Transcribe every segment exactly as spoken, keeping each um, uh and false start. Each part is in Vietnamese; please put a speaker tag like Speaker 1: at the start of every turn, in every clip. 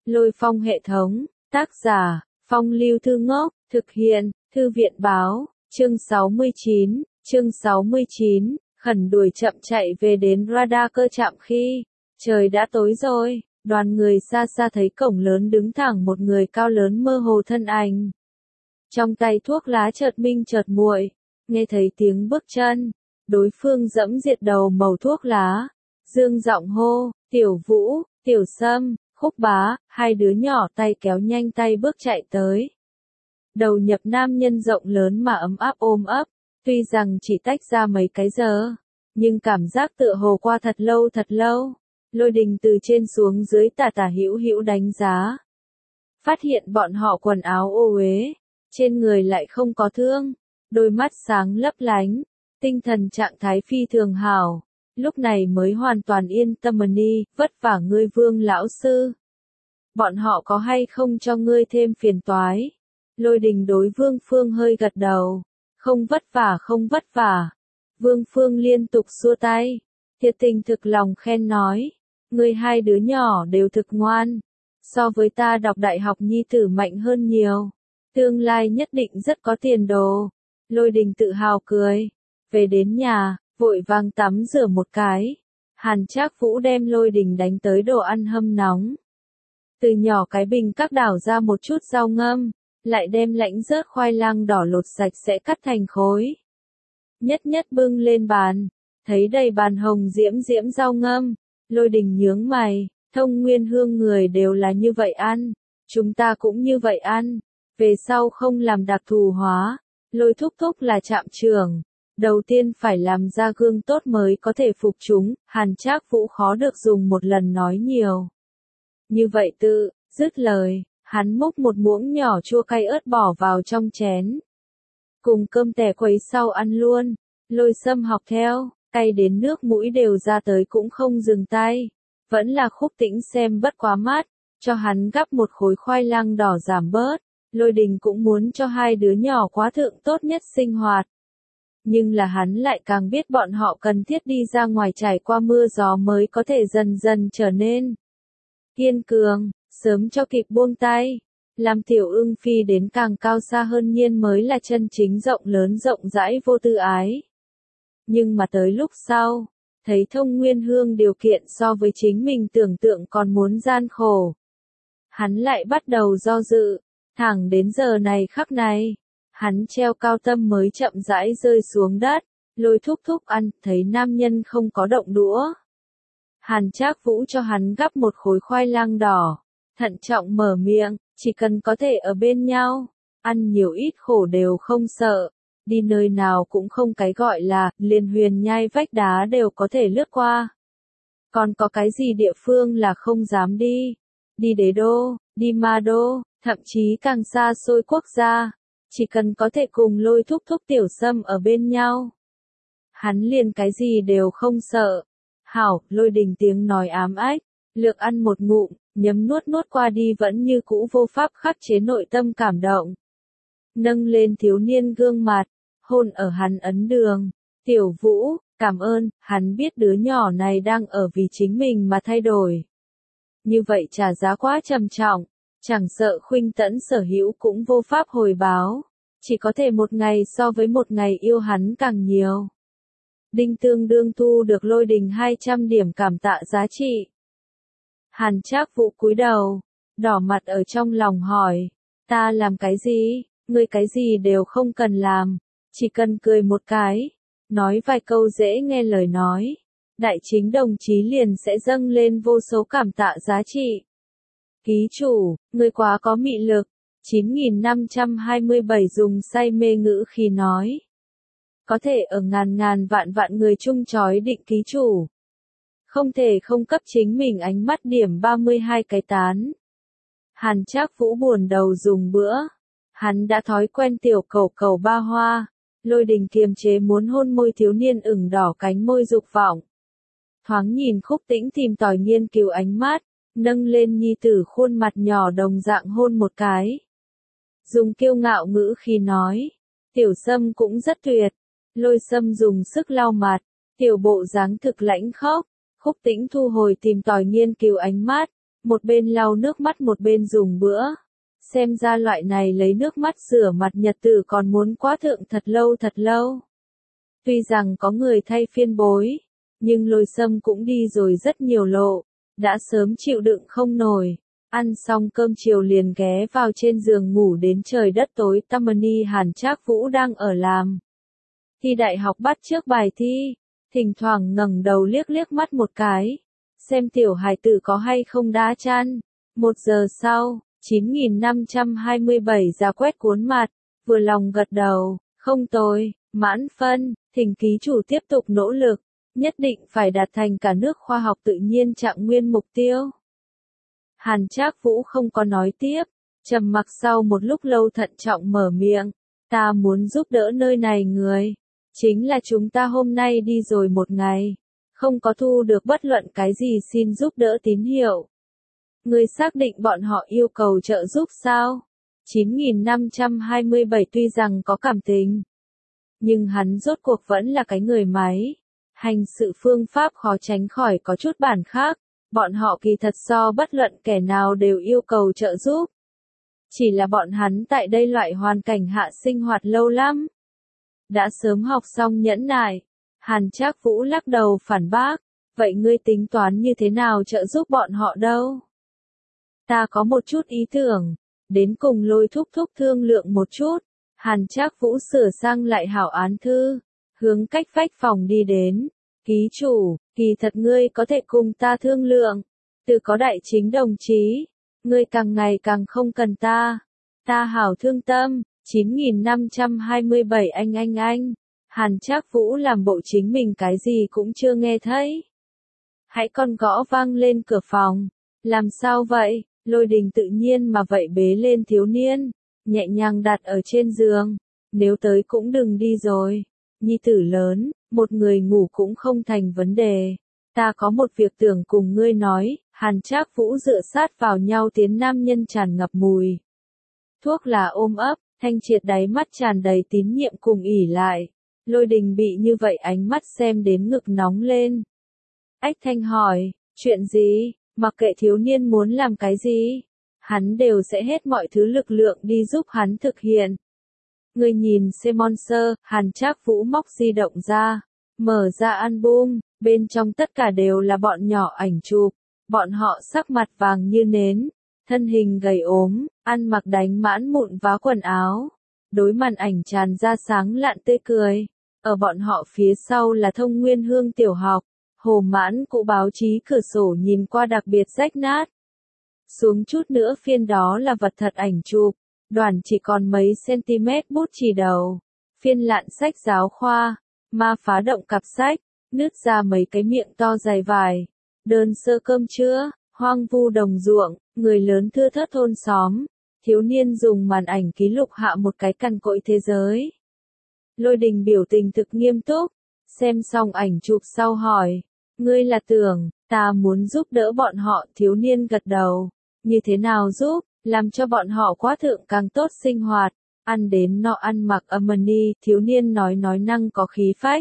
Speaker 1: Lôi Phong hệ thống, tác giả, Phong Lưu Thư Ngốc, thực hiện, Thư viện báo, chương sáu mươi chín, chương sáu mươi chín, khẩn đuổi chậm chạy về đến radar cơ trạm khi trời đã tối rồi, đoàn người xa xa thấy cổng lớn đứng thẳng một người cao lớn mơ hồ thân ảnh. Trong tay thuốc lá chợt minh chợt muội, nghe thấy tiếng bước chân, đối phương dẫm diệt đầu màu thuốc lá, dương giọng hô, Tiểu Vũ, Tiểu Sâm, Khúc Bá, hai đứa nhỏ tay kéo nhanh tay bước chạy tới. Đầu nhập nam nhân rộng lớn mà ấm áp ôm ấp, tuy rằng chỉ tách ra mấy cái giờ, nhưng cảm giác tựa hồ qua thật lâu thật lâu. Lôi Đình từ trên xuống dưới tả tả hữu hữu đánh giá. Phát hiện bọn họ quần áo ô uế, trên người lại không có thương, đôi mắt sáng lấp lánh, tinh thần trạng thái phi thường hảo. Lúc này mới hoàn toàn yên tâm đi, vất vả ngươi Vương lão sư. Bọn họ có hay không cho ngươi thêm phiền toái? Lôi Đình đối Vương Phương hơi gật đầu, không vất vả không vất vả. Vương Phương liên tục xua tay, thiệt tình thực lòng khen nói, ngươi hai đứa nhỏ đều thực ngoan, so với ta đọc đại học nhi tử mạnh hơn nhiều, tương lai nhất định rất có tiền đồ. Lôi Đình tự hào cười, về đến nhà, vội vàng tắm rửa một cái. Hàn Trác Vũ đem Lôi Đình đánh tới đồ ăn hâm nóng. Từ nhỏ cái bình các đảo ra một chút rau ngâm, lại đem lãnh rớt khoai lang đỏ lột sạch sẽ cắt thành khối. Nhất nhất bưng lên bàn, thấy đầy bàn hồng diễm diễm rau ngâm, Lôi Đình nhướng mày, Thông Nguyên Hương người đều là như vậy ăn, chúng ta cũng như vậy ăn, về sau không làm đặc thù hóa. Lôi Thúc Thúc là trạm trưởng, đầu tiên phải làm ra gương tốt mới có thể phục chúng. Hàn Trác Vũ khó được dùng một lần nói nhiều. Như vậy tự, dứt lời, hắn múc một muỗng nhỏ chua cay ớt bỏ vào trong chén. Cùng cơm tẻ quấy sau ăn luôn, Lôi Sâm học theo, cay đến nước mũi đều ra tới cũng không dừng tay. Vẫn là Khúc Tĩnh xem bất quá mắt, cho hắn gắp một khối khoai lang đỏ giảm bớt. Lôi Đình cũng muốn cho hai đứa nhỏ quá thượng tốt nhất sinh hoạt. Nhưng là hắn lại càng biết bọn họ cần thiết đi ra ngoài trải qua mưa gió mới có thể dần dần trở nên kiên cường, sớm cho kịp buông tay. Làm tiểu ưng phi đến càng cao xa hơn nhiên mới là chân chính rộng lớn rộng rãi vô tư ái. Nhưng mà tới lúc sau, thấy Thông Nguyên Hương điều kiện so với chính mình tưởng tượng còn muốn gian khổ. Hắn lại bắt đầu do dự, thẳng đến giờ này khắc này. Hắn treo cao tâm mới chậm rãi rơi xuống đất, Lôi Thúc Thúc ăn, thấy nam nhân không có động đũa. Hàn Trác Vũ cho hắn gắp một khối khoai lang đỏ, thận trọng mở miệng, chỉ cần có thể ở bên nhau, ăn nhiều ít khổ đều không sợ, đi nơi nào cũng không cái gọi là, liền huyền nhai vách đá đều có thể lướt qua. Còn có cái gì địa phương là không dám đi, đi đế đô, đi ma đô, thậm chí càng xa xôi quốc gia. Chỉ cần có thể cùng Lôi Thúc Thúc Tiểu Sâm ở bên nhau, hắn liền cái gì đều không sợ. Hảo, Lôi Đình tiếng nói ám ách, lược ăn một ngụm, nhấm nuốt nuốt qua đi vẫn như cũ vô pháp khắc chế nội tâm cảm động. Nâng lên thiếu niên gương mặt, hôn ở hắn ấn đường, Tiểu Vũ, cảm ơn, hắn biết đứa nhỏ này đang ở vì chính mình mà thay đổi. Như vậy trả giá quá trầm trọng. Chẳng sợ Khuynh Tẫn sở hữu cũng vô pháp hồi báo, chỉ có thể một ngày so với một ngày yêu hắn càng nhiều. Đinh tương đương thu được Lôi Đình hai trăm điểm cảm tạ giá trị. Hàn Trác Vũ cúi đầu, đỏ mặt ở trong lòng hỏi, ta làm cái gì, ngươi cái gì đều không cần làm, chỉ cần cười một cái, nói vài câu dễ nghe lời nói, đại chính đồng chí liền sẽ dâng lên vô số cảm tạ giá trị. Ký chủ, người quá có mị lực, chín nghìn năm trăm hai mươi bảy dùng say mê ngữ khi nói. Có thể ở ngàn ngàn vạn vạn người chung chói định ký chủ. Không thể không cấp chính mình ánh mắt điểm ba mươi hai cái tán. Hàn Trác Vũ buồn đầu dùng bữa. Hắn đã thói quen tiểu cầu cầu ba hoa. Lôi Đình kiềm chế muốn hôn môi thiếu niên ửng đỏ cánh môi dục vọng. Thoáng nhìn Khúc Tĩnh tìm tòi nghiên cứu ánh mắt. Nâng lên nhi tử khuôn mặt nhỏ đồng dạng hôn một cái. Dùng kiêu ngạo ngữ khi nói. Tiểu Sâm cũng rất tuyệt. Lôi Sâm dùng sức lau mặt. Tiểu bộ dáng thực lãnh khốc. Khúc Tĩnh thu hồi tìm tòi nghiên cứu ánh mắt. một bên lau nước mắt một bên dùng bữa. Xem ra loại này lấy nước mắt rửa mặt nhật tử còn muốn quá thượng thật lâu thật lâu. Tuy rằng có người thay phiên bối, nhưng Lôi Sâm cũng đi rồi rất nhiều lộ, đã sớm chịu đựng không nổi. Ăn xong cơm chiều liền ghé vào trên giường ngủ đến trời đất tối tăm. Hàn Trác Vũ đang ở làm thi đại học bắt trước bài thi, thỉnh thoảng ngẩng đầu liếc liếc mắt một cái, xem tiểu hài tử có hay không đá chăn. Một giờ sau, chín nghìn năm trăm hai mươi bảy ra quét cuốn mặt, vừa lòng gật đầu, không tồi, mãn phân, thỉnh ký chủ tiếp tục nỗ lực, nhất định phải đạt thành cả nước khoa học tự nhiên trạng nguyên mục tiêu. Hàn Trác Vũ không có nói tiếp, trầm mặc sau một lúc lâu thận trọng mở miệng, ta muốn giúp đỡ nơi này người, chính là chúng ta hôm nay đi rồi một ngày, không có thu được bất luận cái gì xin giúp đỡ tín hiệu. Người xác định bọn họ yêu cầu trợ giúp sao? chín nghìn năm trăm hai mươi bảy tuy rằng có cảm tình, nhưng hắn rốt cuộc vẫn là cái người máy, hành sự phương pháp khó tránh khỏi có chút bản khác. Bọn họ kỳ thật so bất luận kẻ nào đều yêu cầu trợ giúp. Chỉ là bọn hắn tại đây loại hoàn cảnh hạ sinh hoạt lâu lắm. Đã sớm học xong nhẫn nại. Hàn Trác Vũ lắc đầu phản bác. Vậy ngươi tính toán như thế nào trợ giúp bọn họ đâu? Ta có một chút ý tưởng. Đến cùng Lôi thúc thúc thương lượng một chút. Hàn Trác Vũ sửa sang lại hảo án thư. Hướng cách vách phòng đi đến. Ký chủ, kỳ thật ngươi có thể cùng ta thương lượng. Từ có đại chính đồng chí, ngươi càng ngày càng không cần ta. Ta hảo thương tâm, chín nghìn năm trăm hai mươi bảy anh anh anh. Hàn Trác Vũ làm bộ chính mình cái gì cũng chưa nghe thấy. Hãy con gõ vang lên cửa phòng. Làm sao vậy? Lôi Đình tự nhiên mà vậy bế lên thiếu niên, nhẹ nhàng đặt ở trên giường. Nếu tới cũng đừng đi rồi. Nhi tử lớn, một người ngủ cũng không thành vấn đề. Ta có một việc tưởng cùng ngươi nói. Hàn Trác Vũ dựa sát vào nhau tiến nam nhân tràn ngập mùi thuốc là ôm ấp, Thanh Triệt đáy mắt tràn đầy tín nhiệm cùng ỉ lại. Lôi Đình bị như vậy ánh mắt xem đến ngực nóng lên. Ách Thanh hỏi, chuyện gì? Mặc kệ thiếu niên muốn làm cái gì, hắn đều sẽ hết mọi thứ lực lượng đi giúp hắn thực hiện. Người nhìn Simon Sơ, Hàn Trác Vũ móc di động ra, mở ra album, bên trong tất cả đều là bọn nhỏ ảnh chụp, bọn họ sắc mặt vàng như nến, thân hình gầy ốm, ăn mặc đánh mãn mụn vá quần áo, đối màn ảnh tràn ra sáng lạn tươi cười. Ở bọn họ phía sau là Thông Nguyên Hương tiểu học, Hồ Mãn cụ báo chí cửa sổ nhìn qua đặc biệt rách nát. Xuống chút nữa phiên đó là vật thật ảnh chụp. Đoàn chỉ còn mấy cm bút chì đầu, phiên lạn sách giáo khoa, ma phá động cặp sách, nứt ra mấy cái miệng to dài vải, đơn sơ cơm trưa, hoang vu đồng ruộng, người lớn thưa thớt thôn xóm, thiếu niên dùng màn ảnh ký lục hạ một cái cằn cỗi thế giới. Lôi Đình biểu tình thực nghiêm túc, xem xong ảnh chụp sau hỏi, ngươi là tưởng, ta muốn giúp đỡ bọn họ. Thiếu niên gật đầu, như thế nào giúp? Làm cho bọn họ quá thượng càng tốt sinh hoạt, ăn đến no ăn mặc âm ni. Thiếu niên nói nói năng có khí phách.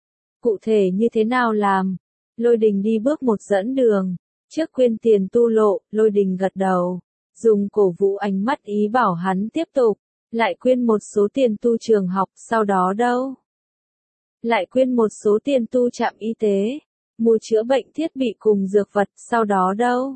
Speaker 1: Cụ thể như thế nào làm? Lôi Đình đi bước một dẫn đường, trước quyên tiền tu lộ. Lôi Đình gật đầu, dùng cổ vũ ánh mắt ý bảo hắn tiếp tục, lại quyên một số tiền tu trường học. Sau đó đâu? Lại quyên một số tiền tu trạm y tế, mua chữa bệnh thiết bị cùng dược vật. Sau đó đâu?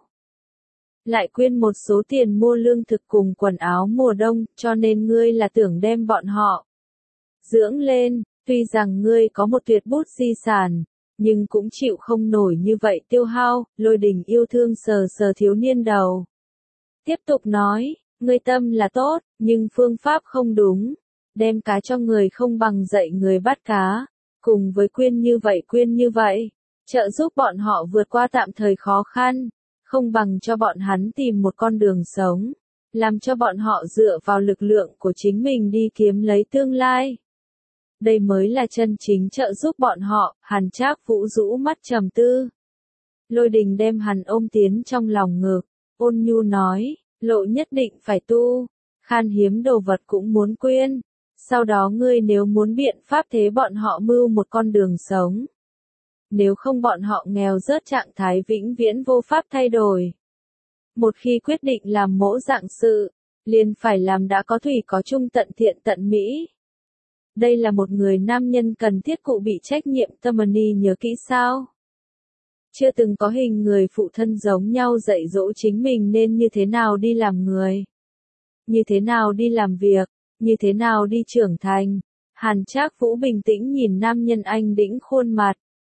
Speaker 1: Lại quyên một số tiền mua lương thực cùng quần áo mùa đông. Cho nên ngươi là tưởng đem bọn họ dưỡng lên. Tuy rằng ngươi có một tuyệt bút di sản, nhưng cũng chịu không nổi như vậy tiêu hao. Lôi Đình yêu thương sờ sờ thiếu niên đầu, tiếp tục nói, ngươi tâm là tốt, nhưng phương pháp không đúng. Đem cá cho người không bằng dạy người bắt cá. Cùng với quyên như vậy quyên như vậy, trợ giúp bọn họ vượt qua tạm thời khó khăn, không bằng cho bọn hắn tìm một con đường sống, làm cho bọn họ dựa vào lực lượng của chính mình đi kiếm lấy tương lai. Đây mới là chân chính trợ giúp bọn họ. Hàn Trác Vũ rũ mắt trầm tư. Lôi Đình đem hắn ôm tiến trong lòng ngực, ôn nhu nói, lộ nhất định phải tu, khan hiếm đồ vật cũng muốn quyên. Sau đó ngươi nếu muốn biện pháp thế bọn họ mưu một con đường sống. Nếu không bọn họ nghèo rớt trạng thái vĩnh viễn vô pháp thay đổi. Một khi quyết định làm mỗ dạng sự, liền phải làm đã có thủy có chung tận thiện tận mỹ. Đây là một người nam nhân cần thiết cụ bị trách nhiệm Tammany nhớ kỹ sao? Chưa từng có hình người phụ thân giống nhau dạy dỗ chính mình nên như thế nào đi làm người, như thế nào đi làm việc, như thế nào đi trưởng thành. Hàn Trác Vũ bình tĩnh nhìn nam nhân anh đĩnh khuôn mặt.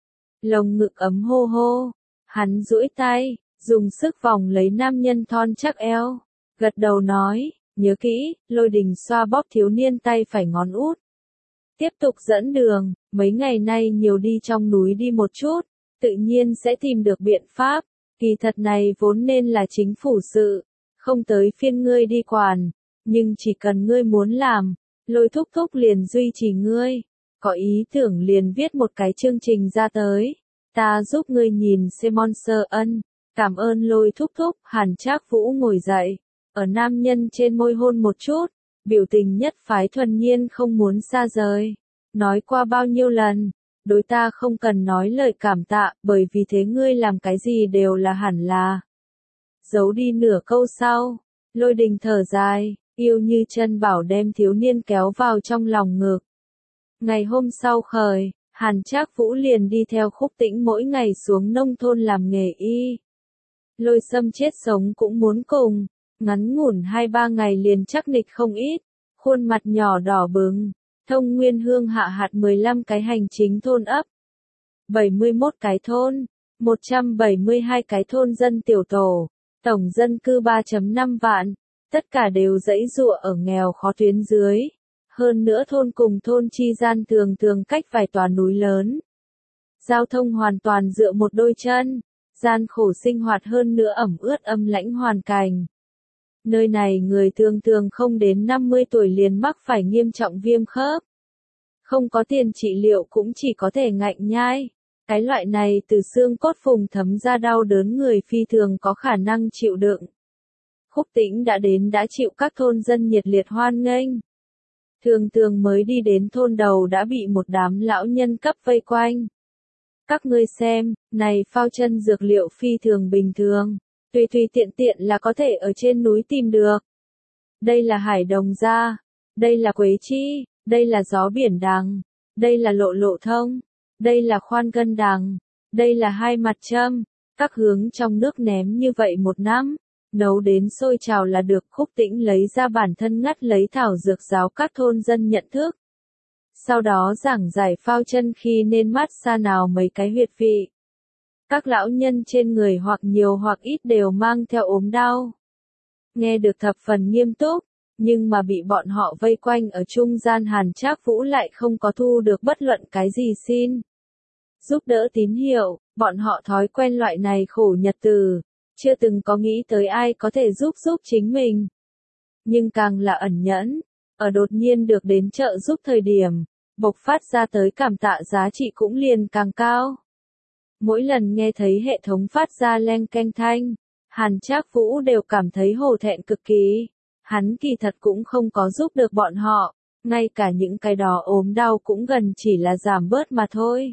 Speaker 1: Lồng ngực ấm hô hô. Hắn duỗi tay, dùng sức vòng lấy nam nhân thon chắc eo. Gật đầu nói, nhớ kỹ, Lôi Đình xoa bóp thiếu niên tay phải ngón út. Tiếp tục dẫn đường, mấy ngày nay nhiều đi trong núi đi một chút, tự nhiên sẽ tìm được biện pháp. Kỳ thật này vốn nên là chính phủ sự, không tới phiên ngươi đi quản, nhưng chỉ cần ngươi muốn làm, Lôi thúc thúc liền duy trì ngươi, có ý tưởng liền viết một cái chương trình ra tới, ta giúp ngươi nhìn xem Monster ân, cảm ơn Lôi thúc thúc. Hàn Trác Vũ ngồi dậy, ở nam nhân trên môi hôn một chút, biểu tình nhất phái thuần nhiên không muốn xa rời, nói qua bao nhiêu lần, đối ta không cần nói lời cảm tạ, bởi vì thế ngươi làm cái gì đều là hẳn là. Giấu đi nửa câu sau, Lôi Đình thở dài, yêu như chân bảo đem thiếu niên kéo vào trong lòng ngực. Ngày hôm sau khởi, Hàn Trác Vũ liền đi theo Khúc Tĩnh mỗi ngày xuống nông thôn làm nghề y. Lôi Sâm chết sống cũng muốn cùng, ngắn ngủn hai ba ngày liền chắc nịch không ít, khuôn mặt nhỏ đỏ bừng. Thông Nguyên Hương hạ hạt mười lăm cái hành chính thôn ấp, bảy mươi mốt cái thôn, một trăm bảy mươi hai cái thôn dân tiểu tổ, tổng dân cư ba phẩy năm vạn, tất cả đều dãy giụa ở nghèo khó tuyến dưới. Hơn nữa thôn cùng thôn chi gian thường thường cách vài tòa núi lớn. Giao thông hoàn toàn dựa một đôi chân, gian khổ sinh hoạt hơn nữa ẩm ướt âm lãnh hoàn cảnh. Nơi này người thường thường không đến năm mươi tuổi liền mắc phải nghiêm trọng viêm khớp. Không có tiền trị liệu cũng chỉ có thể ngạnh nhai. Cái loại này từ xương cốt phùng thấm ra đau đớn người phi thường có khả năng chịu đựng. Khúc Tĩnh đã đến đã chịu các thôn dân nhiệt liệt hoan nghênh. Thường thường mới đi đến thôn đầu đã bị một đám lão nhân cấp vây quanh. Các ngươi xem, này phao chân dược liệu phi thường bình thường. Tùy tùy tiện tiện là có thể ở trên núi tìm được. Đây là hải đồng gia, đây là quế chi, đây là gió biển đằng, đây là lộ lộ thông, đây là khoan gân đằng, đây là hai mặt châm, các hướng trong nước ném như vậy một năm, nấu đến sôi trào là được. Khúc Tĩnh lấy ra bản thân ngắt lấy thảo dược giáo các thôn dân nhận thức. Sau đó giảng giải phao chân khi nên mát xa nào mấy cái huyệt vị. Các lão nhân trên người hoặc nhiều hoặc ít đều mang theo ốm đau. Nghe được thập phần nghiêm túc, nhưng mà bị bọn họ vây quanh ở trung gian. Hàn Trác Vũ lại không có thu được bất luận cái gì xin giúp đỡ tín hiệu, bọn họ thói quen loại này khổ nhật từ, chưa từng có nghĩ tới ai có thể giúp giúp chính mình. Nhưng càng là ẩn nhẫn, ở đột nhiên được đến trợ giúp thời điểm, bộc phát ra tới cảm tạ giá trị cũng liền càng cao. Mỗi lần nghe thấy hệ thống phát ra leng keng thanh, Hàn Trác Vũ đều cảm thấy hổ thẹn cực kỳ. Hắn kỳ thật cũng không có giúp được bọn họ, ngay cả những cái đó ốm đau cũng gần chỉ là giảm bớt mà thôi.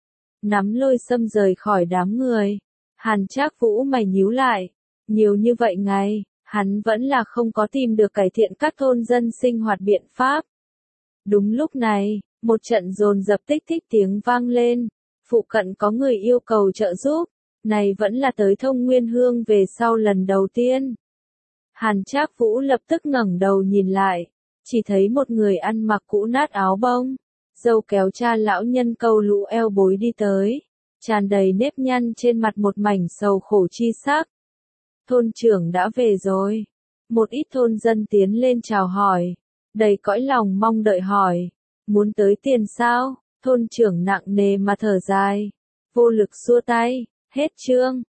Speaker 1: Nắm Lôi Sâm rời khỏi đám người, Hàn Trác Vũ mày nhíu lại, nhiều như vậy ngày, hắn vẫn là không có tìm được cải thiện các thôn dân sinh hoạt biện pháp. Đúng lúc này, một trận dồn dập tích thích tiếng vang lên, phụ cận có người yêu cầu trợ giúp, này vẫn là tới Thông Nguyên Hương về sau lần đầu tiên. Hàn Trác Vũ lập tức ngẩng đầu nhìn lại, chỉ thấy một người ăn mặc cũ nát áo bông, râu kéo cha lão nhân câu lũ eo bối đi tới, tràn đầy nếp nhăn trên mặt một mảnh sầu khổ chi sắc. Thôn trưởng đã về rồi. Một ít thôn dân tiến lên chào hỏi, đầy cõi lòng mong đợi hỏi, muốn tới tiền sao? Thôn trưởng nặng nề mà thở dài, vô lực xua tay, hết chương.